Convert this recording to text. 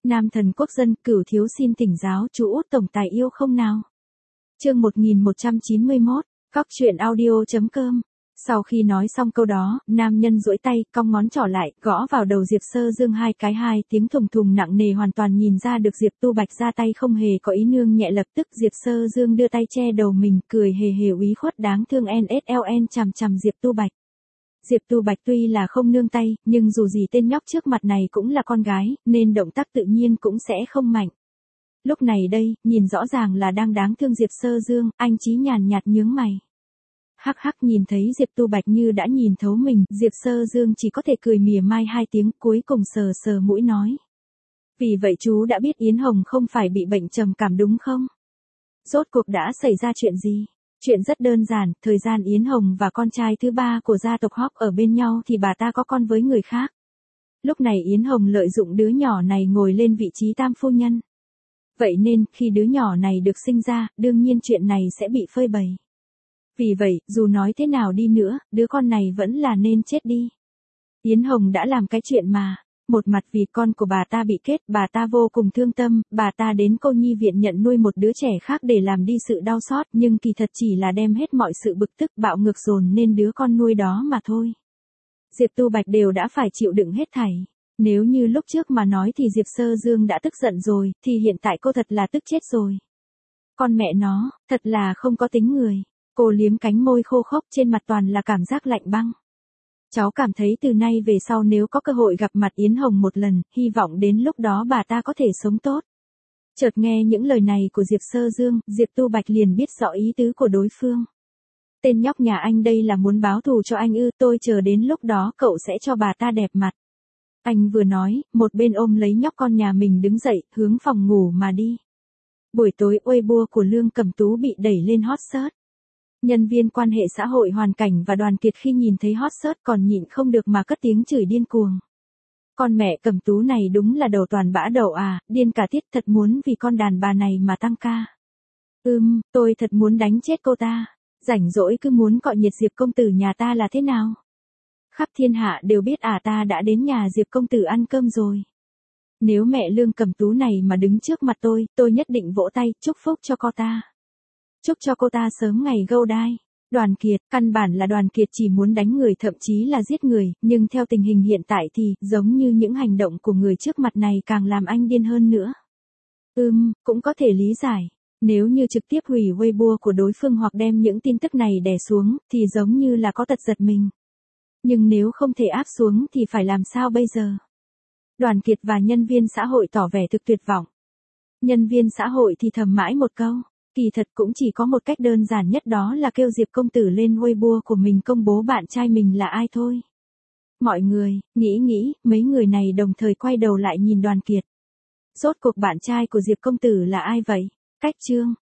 Nam thần quốc dân, Cửu thiếu xin thỉnh giáo chú út tổng tài yêu không nào. Chương 1191, Cóc truyện audio.com. Sau khi nói xong câu đó, nam nhân duỗi tay, cong ngón trỏ lại, gõ vào đầu Diệp Sơ Dương hai tiếng thùng thùng nặng nề, hoàn toàn nhìn ra được Diệp Tu Bạch ra tay không hề có ý nương nhẹ. Lập tức Diệp Sơ Dương đưa tay che đầu mình, cười hề hề úy khuất đáng thương NSLN chằm chằm Diệp Tu Bạch. Diệp Tu Bạch tuy là không nương tay, nhưng dù gì tên nhóc trước mặt này cũng là con gái, nên động tác tự nhiên cũng sẽ không mạnh. Lúc này đây, nhìn rõ ràng là đang đáng thương Diệp Sơ Dương, anh Chí nhàn nhạt nhướng mày. Hắc hắc, nhìn thấy Diệp Tu Bạch như đã nhìn thấu mình, Diệp Sơ Dương chỉ có thể cười mỉa mai hai tiếng, cuối cùng sờ sờ mũi nói. Vì vậy chú đã biết Yến Hồng không phải bị bệnh trầm cảm đúng không? Rốt cuộc đã xảy ra chuyện gì? Chuyện rất đơn giản, thời gian Yến Hồng và con trai thứ ba của gia tộc Hock ở bên nhau thì bà ta có con với người khác. Lúc này Yến Hồng lợi dụng đứa nhỏ này ngồi lên vị trí tam phu nhân. Vậy nên, khi đứa nhỏ này được sinh ra, đương nhiên chuyện này sẽ bị phơi bày. Vì vậy, dù nói thế nào đi nữa, đứa con này vẫn là nên chết đi. Yến Hồng đã làm cái chuyện mà. Một mặt vì con của bà ta bị kết, bà ta vô cùng thương tâm, bà ta đến cô nhi viện nhận nuôi một đứa trẻ khác để làm đi sự đau xót, nhưng kỳ thật chỉ là đem hết mọi sự bực tức bạo ngược dồn nên đứa con nuôi đó mà thôi. Diệp Tu Bạch đều đã phải chịu đựng hết thảy. Nếu như lúc trước mà nói thì Diệp Sơ Dương đã tức giận rồi, thì hiện tại cô thật là tức chết rồi. Con mẹ nó, thật là không có tính người. Cô liếm cánh môi khô khốc, trên mặt toàn là cảm giác lạnh băng. Cháu cảm thấy từ nay về sau nếu có cơ hội gặp mặt Yến Hồng một lần, hy vọng đến lúc đó bà ta có thể sống tốt. Chợt nghe những lời này của Diệp Sơ Dương, Diệp Tu Bạch liền biết rõ ý tứ của đối phương. Tên nhóc nhà anh đây là muốn báo thù cho anh ư? Tôi chờ đến lúc đó cậu sẽ cho bà ta đẹp mặt. Anh vừa nói, một bên ôm lấy nhóc con nhà mình đứng dậy, hướng phòng ngủ mà đi. Buổi tối, Weibo của Lương Cẩm Tú bị đẩy lên hot search. Nhân viên quan hệ xã hội Hoàn Cảnh và Đoàn Kiệt khi nhìn thấy hot search còn nhịn không được mà cất tiếng chửi điên cuồng. Con mẹ Cẩm Tú này đúng là đầu toàn bã đậu à, điên cả tiết, thật muốn vì con đàn bà này mà tăng ca. Tôi thật muốn đánh chết cô ta. Rảnh rỗi cứ muốn cọ nhiệt Diệp công tử nhà ta là thế nào? Khắp thiên hạ đều biết ta đã đến nhà Diệp công tử ăn cơm rồi. Nếu mẹ Lương Cẩm Tú này mà đứng trước mặt tôi nhất định vỗ tay, chúc phúc cho cô ta. Chúc cho cô ta sớm ngày gâu đai. Đoàn Kiệt, căn bản là Đoàn Kiệt chỉ muốn đánh người, thậm chí là giết người, nhưng theo tình hình hiện tại thì, giống như những hành động của người trước mặt này càng làm anh điên hơn nữa. Cũng có thể lý giải. Nếu như trực tiếp hủy Weibo của đối phương hoặc đem những tin tức này đè xuống, thì giống như là có tật giật mình. Nhưng nếu không thể áp xuống thì phải làm sao bây giờ? Đoàn Kiệt và nhân viên xã hội tỏ vẻ thực tuyệt vọng. Nhân viên xã hội thì thầm mãi một câu. Kỳ thật cũng chỉ có một cách đơn giản nhất, đó là kêu Diệp công tử lên Weibo của mình công bố bạn trai mình là ai thôi. Mọi người, nghĩ, mấy người này đồng thời quay đầu lại nhìn Đoàn Kiệt. Rốt cuộc bạn trai của Diệp công tử là ai vậy? Cách chương.